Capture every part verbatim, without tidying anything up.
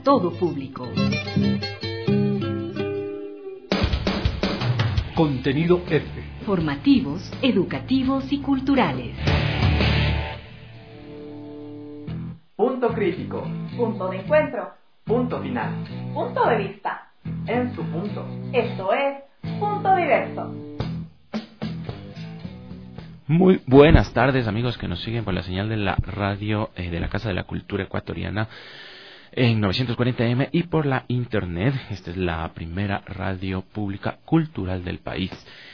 para todo público. Contenido F. Formativos, educativos y culturales. Punto crítico. Punto de encuentro. Punto final. Punto de vista. En su punto. Esto es Punto Diverso. Muy buenas tardes, amigos que nos siguen por la señal de la radio eh, de la Casa de la Cultura Ecuatoriana en novecientos cuarenta eme y por la internet. Esta es la primera radio pública cultural del país.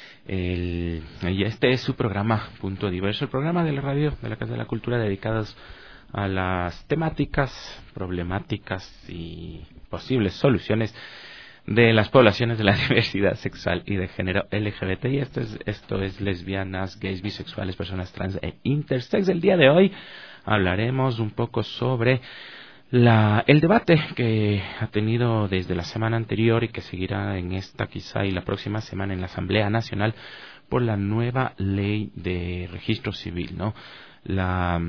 El, y este es su programa Punto Diverso, el programa de la radio de la Casa de la Cultura dedicados a las temáticas, problemáticas y posibles soluciones de las poblaciones de la diversidad sexual y de género L G B T. Y esto es, esto es lesbianas, gays, bisexuales, personas trans e intersex. El día de hoy hablaremos un poco sobre la, el debate que ha tenido desde la semana anterior y que seguirá en esta quizá y la próxima semana en la Asamblea Nacional por la nueva ley de registro civil, ¿no? La...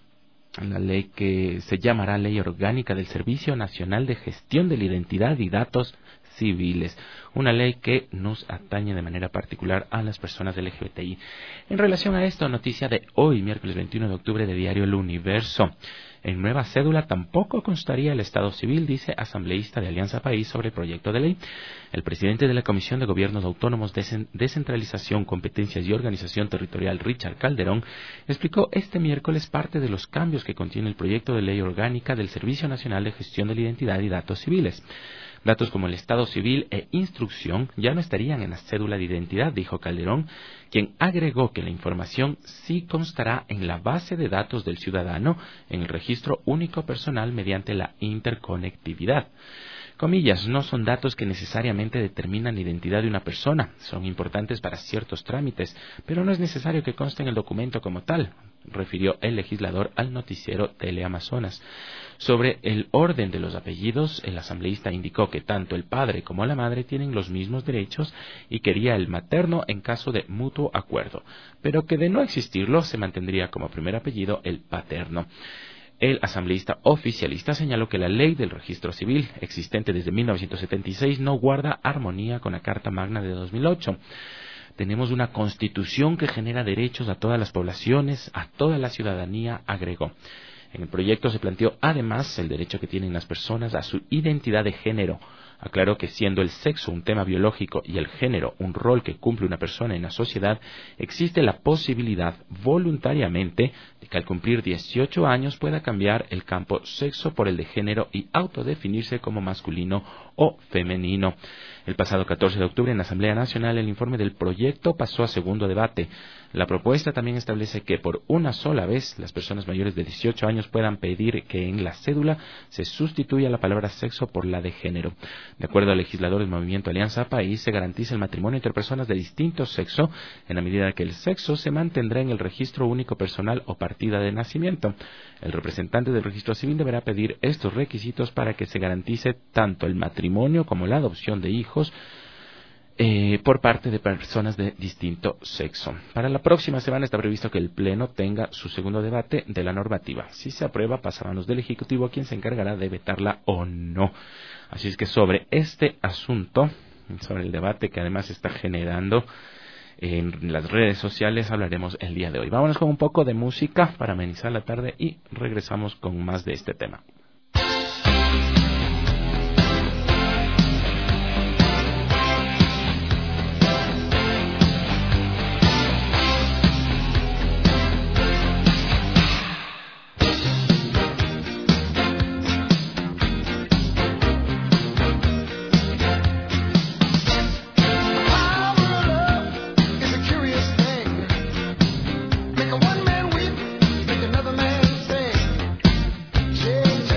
la ley que se llamará Ley Orgánica del Servicio Nacional de Gestión de la Identidad y Datos Civiles, una ley que nos atañe de manera particular a las personas L G B T I. En relación a esto, noticia de hoy, miércoles veintiuno de octubre, de Diario El Universo. En nueva cédula tampoco constaría el Estado Civil, dice asambleísta de Alianza País sobre el proyecto de ley. El presidente de la Comisión de Gobiernos Autónomos, Descentralización, Competencias y Organización Territorial, Richard Calderón, explicó este miércoles parte de los cambios que contiene el proyecto de ley orgánica del Servicio Nacional de Gestión de la Identidad y Datos Civiles. Datos como el estado civil e instrucción ya no estarían en la cédula de identidad, dijo Calderón, quien agregó que la información sí constará en la base de datos del ciudadano en el registro único personal mediante la interconectividad. Comillas, no son datos que necesariamente determinan la identidad de una persona, son importantes para ciertos trámites, pero no es necesario que conste en el documento como tal, refirió el legislador al noticiero Teleamazonas. Sobre el orden de los apellidos, el asambleísta indicó que tanto el padre como la madre tienen los mismos derechos y quería el materno en caso de mutuo acuerdo, pero que de no existirlo se mantendría como primer apellido el paterno. El asambleísta oficialista señaló que la ley del registro civil, existente desde mil novecientos setenta y seis, no guarda armonía con la Carta Magna de dos mil ocho. Tenemos una constitución que genera derechos a todas las poblaciones, a toda la ciudadanía, agregó. En el proyecto se planteó además el derecho que tienen las personas a su identidad de género. Aclaró que siendo el sexo un tema biológico y el género un rol que cumple una persona en la sociedad, existe la posibilidad voluntariamente de que al cumplir dieciocho años pueda cambiar el campo sexo por el de género y autodefinirse como masculino o femenino. El pasado catorce de octubre en la Asamblea Nacional el informe del proyecto pasó a segundo debate. La propuesta también establece que por una sola vez las personas mayores de dieciocho años puedan pedir que en la cédula se sustituya la palabra sexo por la de género. De acuerdo al legislador del Movimiento Alianza País, se garantiza el matrimonio entre personas de distinto sexo en la medida que el sexo se mantendrá en el registro único personal o partida de nacimiento. El representante del registro civil deberá pedir estos requisitos para que se garantice tanto el matrimonio como la adopción de hijos Eh, por parte de personas de distinto sexo. Para la próxima semana está previsto que el Pleno tenga su segundo debate de la normativa. Si se aprueba, pasa a manos del Ejecutivo, quien se encargará de vetarla o no. Así es que sobre este asunto, sobre el debate que además está generando en las redes sociales, hablaremos el día de hoy. Vámonos con un poco de música para amenizar la tarde y regresamos con más de este tema. Make a one man weep, make another man sing. Change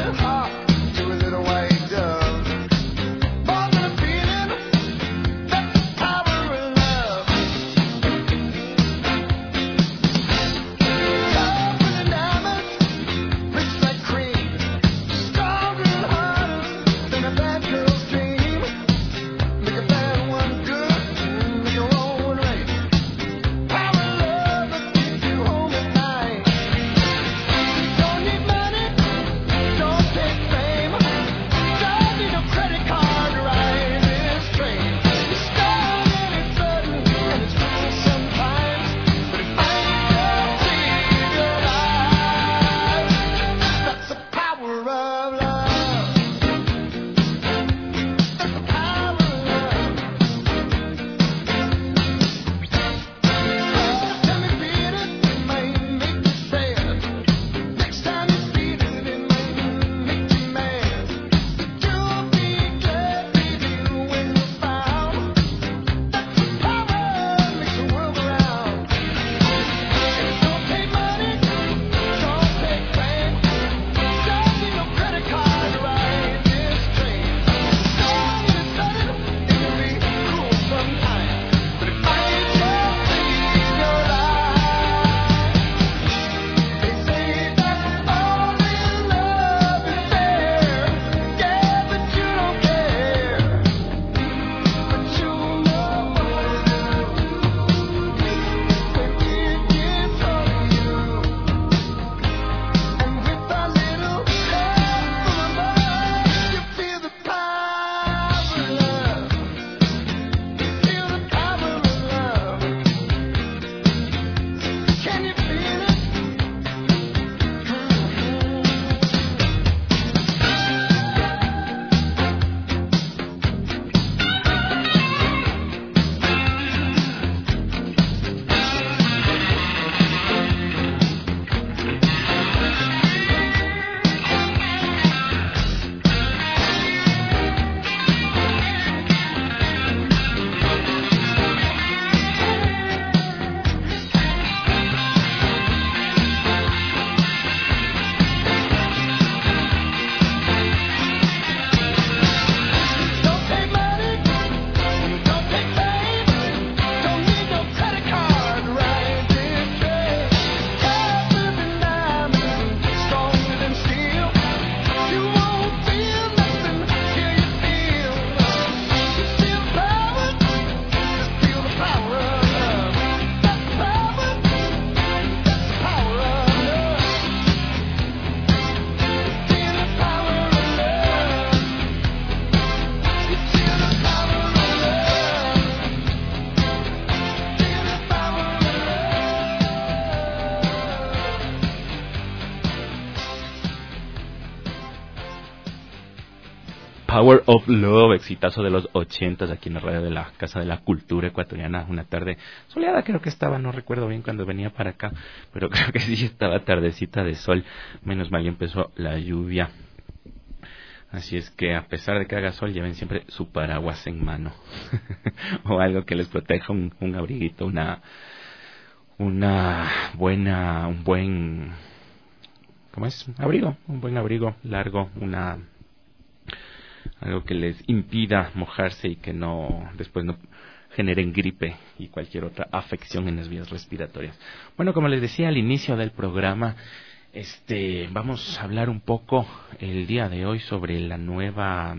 Power of Love, exitazo de los ochentas aquí en la radio de la Casa de la Cultura Ecuatoriana. Una tarde soleada creo que estaba, no recuerdo bien cuando venía para acá, pero creo que sí estaba tardecita de sol. Menos mal ya empezó la lluvia. Así es que a pesar de que haga sol, lleven siempre su paraguas en mano o algo que les proteja, un, un abriguito, una una buena, un buen, ¿cómo es? Abrigo, un buen abrigo largo, una algo que les impida mojarse y que no después no generen gripe y cualquier otra afección en las vías respiratorias. Bueno, como les decía al inicio del programa, este vamos a hablar un poco el día de hoy sobre la nueva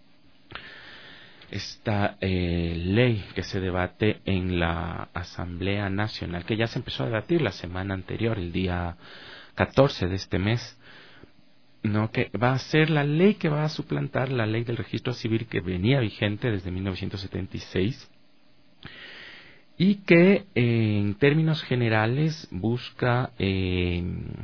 esta eh, ley que se debate en la Asamblea Nacional, que ya se empezó a debatir la semana anterior, el día catorce de este mes. No, que va a ser la ley que va a suplantar la ley del registro civil que venía vigente desde mil novecientos setenta y seis y que eh, en términos generales busca eh,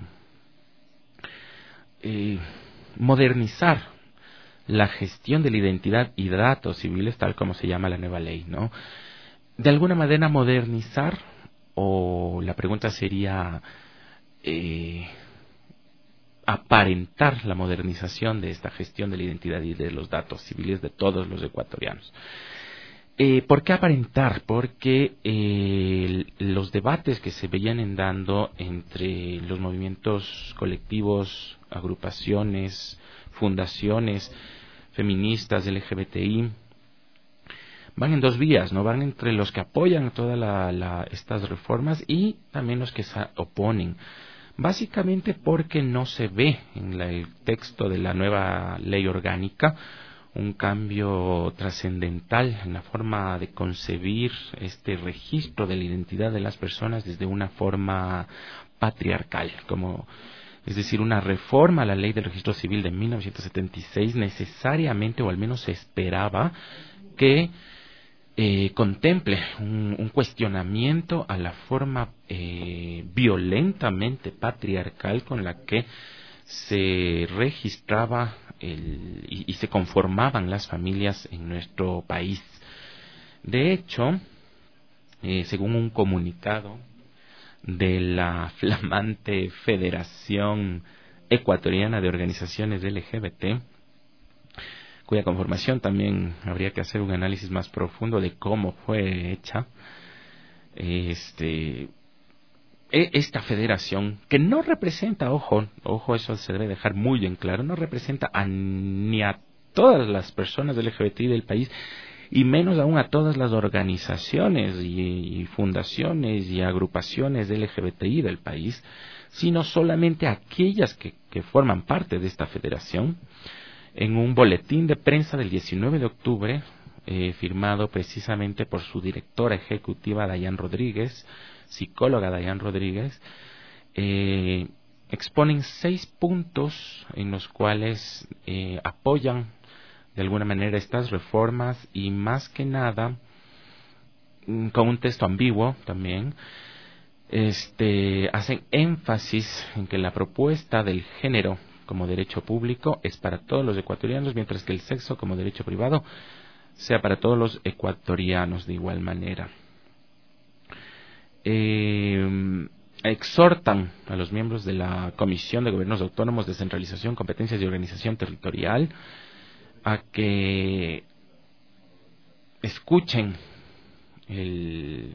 eh, modernizar la gestión de la identidad y datos civiles, tal como se llama la nueva ley, ¿no? De alguna manera modernizar, o la pregunta sería eh, aparentar la modernización de esta gestión de la identidad y de los datos civiles de todos los ecuatorianos. Eh, ¿Por qué aparentar? Porque eh, los debates que se venían dando entre los movimientos colectivos, agrupaciones, fundaciones feministas, L G B T I, van en dos vías, ¿no? Van entre los que apoyan todas la, la, estas reformas y también los que se oponen. Básicamente porque no se ve en la, el texto de la nueva ley orgánica un cambio trascendental en la forma de concebir este registro de la identidad de las personas desde una forma patriarcal, como es decir, una reforma a la ley del registro civil de mil novecientos setenta y seis necesariamente, o al menos se esperaba, que Eh, contemple un, un cuestionamiento a la forma eh, violentamente patriarcal con la que se registraba el, y, y se conformaban las familias en nuestro país. De hecho, eh, según un comunicado de la flamante Federación Ecuatoriana de Organizaciones L G B T, cuya conformación también habría que hacer un análisis más profundo de cómo fue hecha, este, esta federación, que no representa, ojo, ojo, eso se debe dejar muy en claro, no representa a, ni a todas las personas del L G B T I del país, y menos aún a todas las organizaciones y, y fundaciones y agrupaciones del L G B T I del país, sino solamente a aquellas que, que forman parte de esta federación. En un boletín de prensa del diecinueve de octubre, eh, firmado precisamente por su directora ejecutiva, Dayan Rodríguez, psicóloga Dayan Rodríguez, eh, exponen seis puntos en los cuales eh, apoyan de alguna manera estas reformas y más que nada, con un texto ambiguo también, este, hacen énfasis en que la propuesta del género como derecho público es para todos los ecuatorianos, mientras que el sexo como derecho privado sea para todos los ecuatorianos de igual manera. Eh, exhortan a los miembros de la Comisión de Gobiernos Autónomos, Descentralización, Competencias y Organización Territorial a que escuchen el...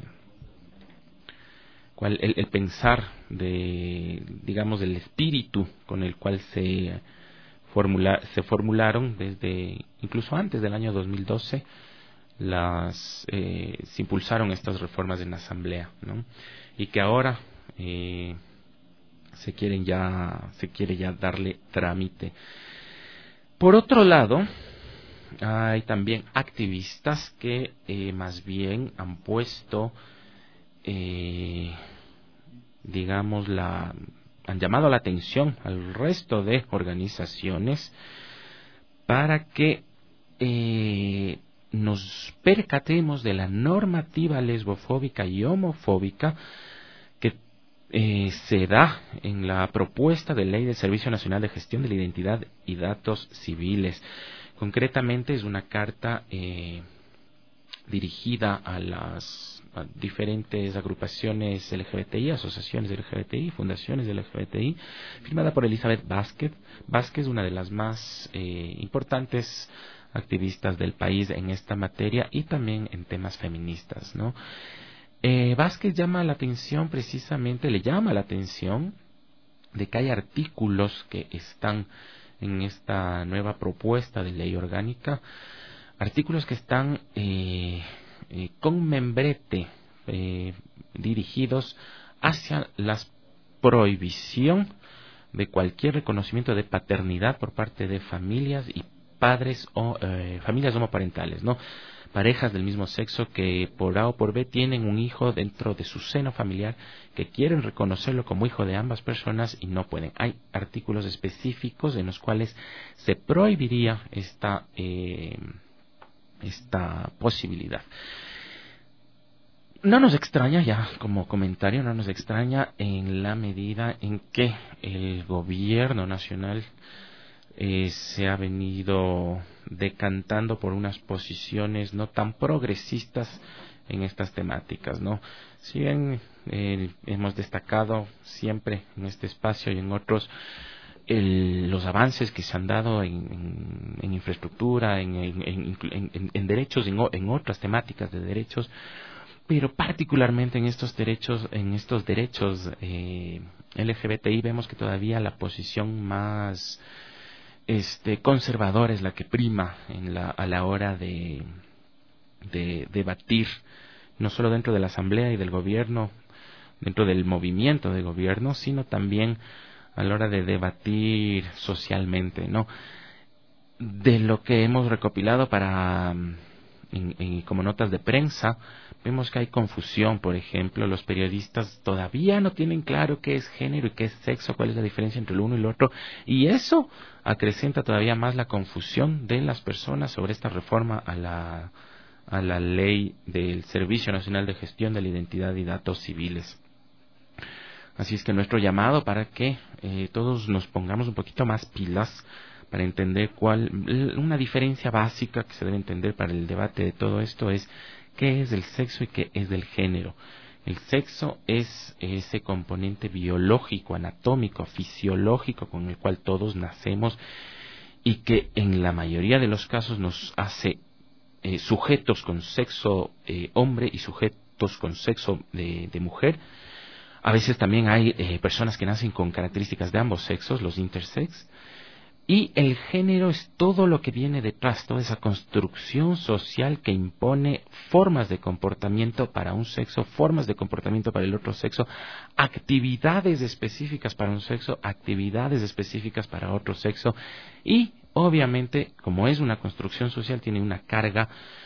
El, el pensar de, digamos, del espíritu con el cual se formula, se formularon desde incluso antes del año dos mil doce las eh, se impulsaron estas reformas en la asamblea, ¿no? Y que ahora eh, se quieren ya se quiere ya darle trámite. Por otro lado, hay también activistas que eh, más bien han puesto Eh, digamos la han llamado la atención al resto de organizaciones para que eh, nos percatemos de la normativa lesbofóbica y homofóbica que eh, se da en la propuesta de ley del Servicio Nacional de Gestión de la Identidad y Datos Civiles, Concretamente es una carta eh, dirigida a las a diferentes agrupaciones L G B T I, asociaciones L G B T I, fundaciones L G B T I, firmada por Elizabeth Vázquez, Vázquez, una de las más eh, importantes activistas del país en esta materia y también en temas feministas, ¿no? Eh, Vázquez llama la atención precisamente, le llama la atención de que hay artículos que están en esta nueva propuesta de ley orgánica, artículos que están eh, eh, con membrete eh, dirigidos hacia la prohibición de cualquier reconocimiento de paternidad por parte de familias y padres o eh, familias homoparentales, ¿no? Parejas del mismo sexo que por A o por B tienen un hijo dentro de su seno familiar, que quieren reconocerlo como hijo de ambas personas y no pueden. Hay artículos específicos en los cuales se prohibiría esta eh, esta posibilidad. No nos extraña, ya como comentario, no nos extraña en la medida en que el gobierno nacional eh, se ha venido decantando por unas posiciones no tan progresistas en estas temáticas, ¿no? Si bien eh, hemos destacado siempre en este espacio y en otros El, los avances que se han dado en, en, en infraestructura, en, en, en, en, en derechos, en, en otras temáticas de derechos, pero particularmente en estos derechos, en estos derechos eh, L G B T I vemos que todavía la posición más este, conservadora es la que prima en la, a la hora de, de debatir, no solo dentro de la Asamblea y del gobierno, dentro del movimiento de gobierno, sino también a la hora de debatir socialmente, ¿no? De lo que hemos recopilado para en, en, como notas de prensa, vemos que hay confusión. Por ejemplo, los periodistas todavía no tienen claro qué es género y qué es sexo, cuál es la diferencia entre el uno y el otro, y eso acrecenta todavía más la confusión de las personas sobre esta reforma a la a la ley del Servicio Nacional de Gestión de la Identidad y Datos Civiles. Así es que nuestro llamado para que eh, todos nos pongamos un poquito más pilas para entender cuál, una diferencia básica que se debe entender para el debate de todo esto es qué es el sexo y qué es el género. El sexo es ese componente biológico, anatómico, fisiológico con el cual todos nacemos y que en la mayoría de los casos nos hace eh, sujetos con sexo eh, hombre y sujetos con sexo de, de mujer. A veces también hay eh, personas que nacen con características de ambos sexos, los intersex. Y el género es todo lo que viene detrás, toda esa construcción social que impone formas de comportamiento para un sexo, formas de comportamiento para el otro sexo, actividades específicas para un sexo, actividades específicas para otro sexo. Y obviamente, como es una construcción social, tiene una carga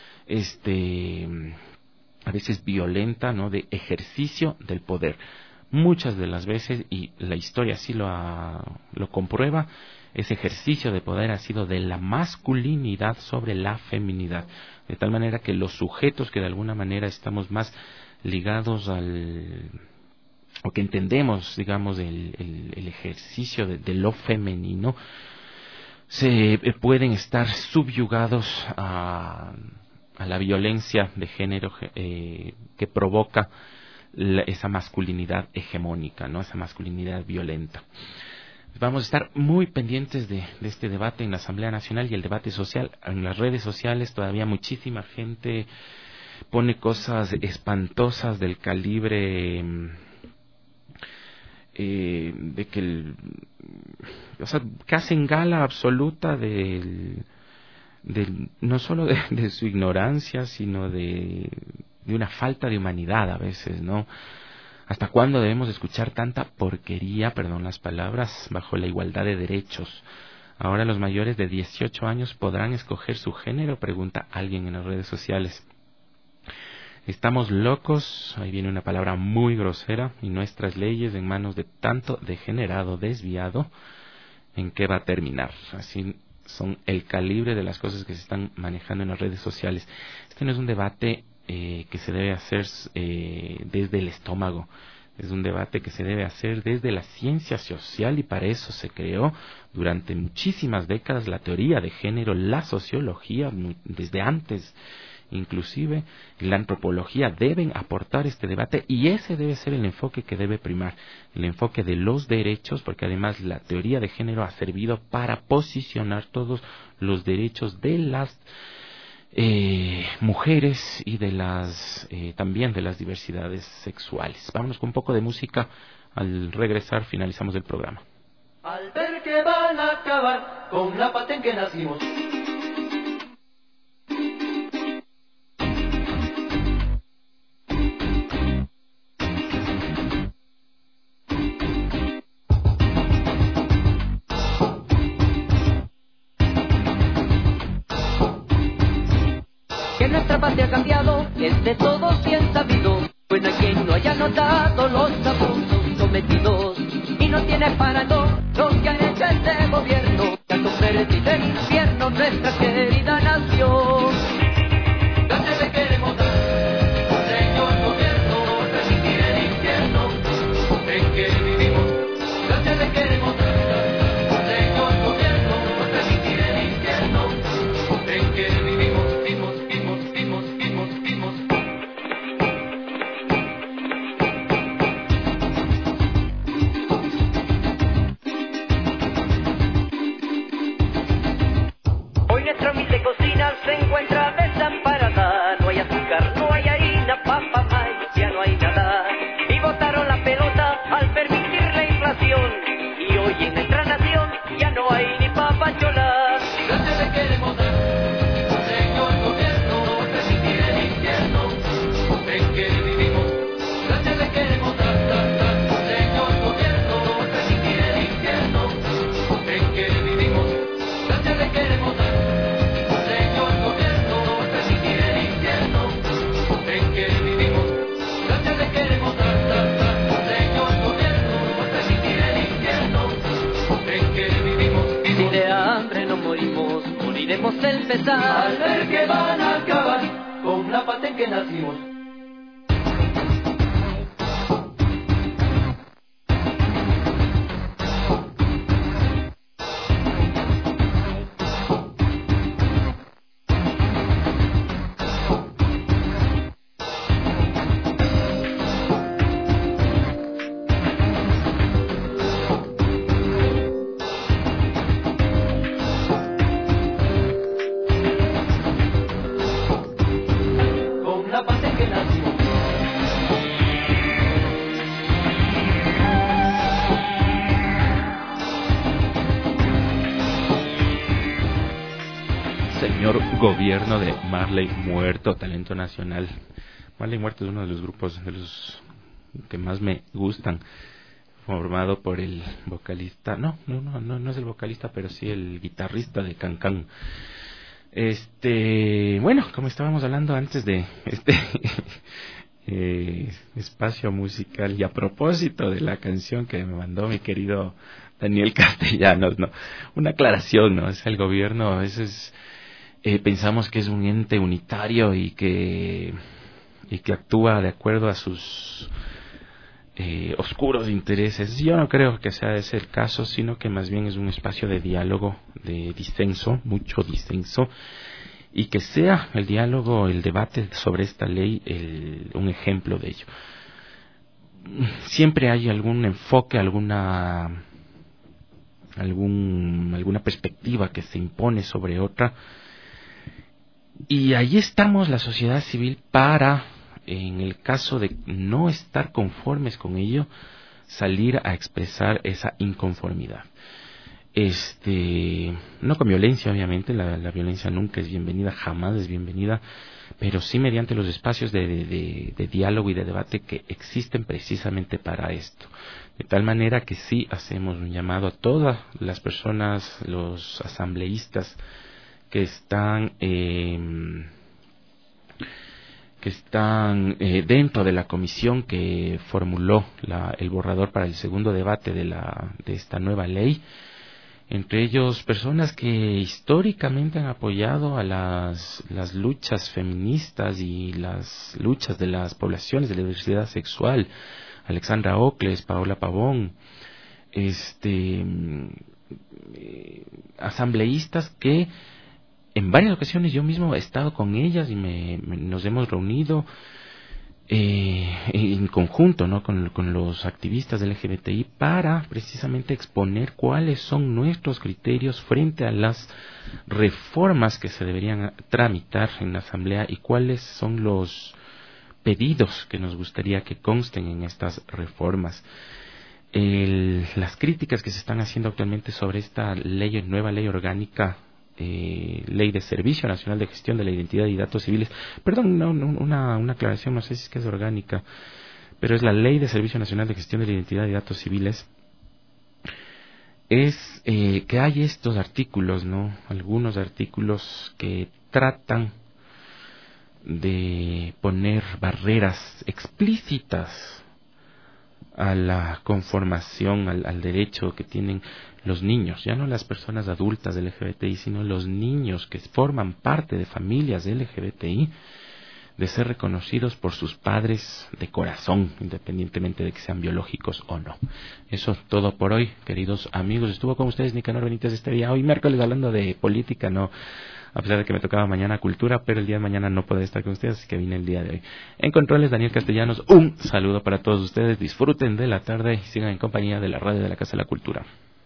este a veces violenta, ¿no?, de ejercicio del poder. Muchas de las veces, y la historia así lo, ha, lo comprueba, ese ejercicio de poder ha sido de la masculinidad sobre la feminidad, de tal manera que los sujetos que de alguna manera estamos más ligados al, o que entendemos, digamos, el, el, el ejercicio de, de lo femenino, se pueden estar subyugados a, a la violencia de género eh, que provoca la, esa masculinidad hegemónica, ¿no?, esa masculinidad violenta. Vamos a estar muy pendientes de, de este debate en la Asamblea Nacional y el debate social. En las redes sociales todavía muchísima gente pone cosas espantosas del calibre eh, de que el, o sea, que hacen gala absoluta del, del no solo de, de su ignorancia, sino de, de una falta de humanidad a veces, ¿no? ¿Hasta cuándo debemos escuchar tanta porquería, perdón las palabras, bajo la igualdad de derechos? Ahora los mayores de dieciocho años podrán escoger su género, pregunta alguien en las redes sociales. Estamos locos, ahí viene una palabra muy grosera, y nuestras leyes en manos de tanto degenerado, desviado, ¿en qué va a terminar? Así son el calibre de las cosas que se están manejando en las redes sociales. Este no es un debate Eh, que se debe hacer eh, desde el estómago, Es un debate que se debe hacer desde la ciencia social y para eso se creó durante muchísimas décadas la teoría de género, la sociología, desde antes inclusive la antropología deben aportar este debate y ese debe ser el enfoque que debe primar, el enfoque de los derechos, porque además la teoría de género ha servido para posicionar todos los derechos de las Eh, mujeres y de las eh, también de las diversidades sexuales. Vámonos con un poco de música. Al regresar finalizamos el programa. Al ver que van a acabar con la pata en que nacimos. Nuestra patria ha cambiado, es de todos bien sabido, pues no hay quien no haya notado los abusos cometidos, y no tiene parado lo que han hecho este gobierno, que ha convertido en infierno nuestra querida nación. ¿Dónde le queremos dar, señor gobierno, resistir el infierno en que vivimos? ¿Dónde le queremos dar, señor gobierno, resistir el infierno en que vivimos? Se encuentra desamparada, no hay azúcar, no hay harina, papa, maíz, ya no hay nada. Y botaron la pelota al permitir la inflación. Y hoy en nuestra nación ya no hay ni papachola. ¿Dónde le queremos dar, señor gobierno, resistir el infierno en que vivimos? ¿Dónde le queremos dar, dar, dar, señor gobierno, resistir el infierno en que vivimos? ¿Dónde le queremos dar? Moriremos el pesar al ver que van a acabar con la pata en que nacimos. Gobierno de Marley Muerto, talento nacional. Marley Muerto es uno de los grupos de los que más me gustan, formado por el vocalista, no, no, no, no, no es el vocalista, pero sí el guitarrista de Can Can. Este, bueno, como estábamos hablando antes de este eh, espacio musical y a propósito de la canción que me mandó mi querido Daniel Castellanos, no, una aclaración, no, es el gobierno, a veces Eh, pensamos que es un ente unitario y que y que actúa de acuerdo a sus eh, oscuros intereses. Yo no creo que sea ese el caso, sino que más bien es un espacio de diálogo, de disenso, mucho disenso, y que sea el diálogo, el debate sobre esta ley el, un ejemplo de ello. Siempre hay algún enfoque, alguna algún alguna perspectiva que se impone sobre otra. Y ahí estamos, la sociedad civil, para, en el caso de no estar conformes con ello, salir a expresar esa inconformidad. Este, no con violencia, obviamente, la, la violencia nunca es bienvenida, jamás es bienvenida, pero sí mediante los espacios de, de, de, de diálogo y de debate que existen precisamente para esto. De tal manera que sí hacemos un llamado a todas las personas, los asambleístas, que están eh, que están eh, dentro de la comisión que formuló la, el borrador para el segundo debate de la de esta nueva ley, entre ellos personas que históricamente han apoyado a las las luchas feministas y las luchas de las poblaciones de la diversidad sexual, Alexandra Ocles, Paola Pavón, este, eh, asambleístas que en varias ocasiones yo mismo he estado con ellas y me, me nos hemos reunido eh, en conjunto, ¿no?, con, con los activistas del L G B T I para precisamente exponer cuáles son nuestros criterios frente a las reformas que se deberían tramitar en la Asamblea y cuáles son los pedidos que nos gustaría que consten en estas reformas. El, las críticas que se están haciendo actualmente sobre esta ley, nueva ley orgánica, eh, ley de Servicio Nacional de Gestión de la Identidad y Datos Civiles, perdón, no, no, una, una aclaración, no sé si es que es orgánica, pero es la ley de Servicio Nacional de Gestión de la Identidad y Datos Civiles, es eh, que hay estos artículos, ¿no?, algunos artículos que tratan de poner barreras explícitas a la conformación, al, al derecho que tienen los niños, ya no las personas adultas del L G B T I, sino los niños que forman parte de familias L G B T I, de ser reconocidos por sus padres de corazón, independientemente de que sean biológicos o no. Eso todo por hoy, queridos amigos. Estuvo con ustedes Nicanor Benítez este día, hoy miércoles, hablando de política, no, a pesar de que me tocaba mañana cultura, pero el día de mañana no podré estar con ustedes, así que vine el día de hoy. En controles, Daniel Castellanos, un saludo para todos ustedes, disfruten de la tarde y sigan en compañía de la radio de la Casa de la Cultura.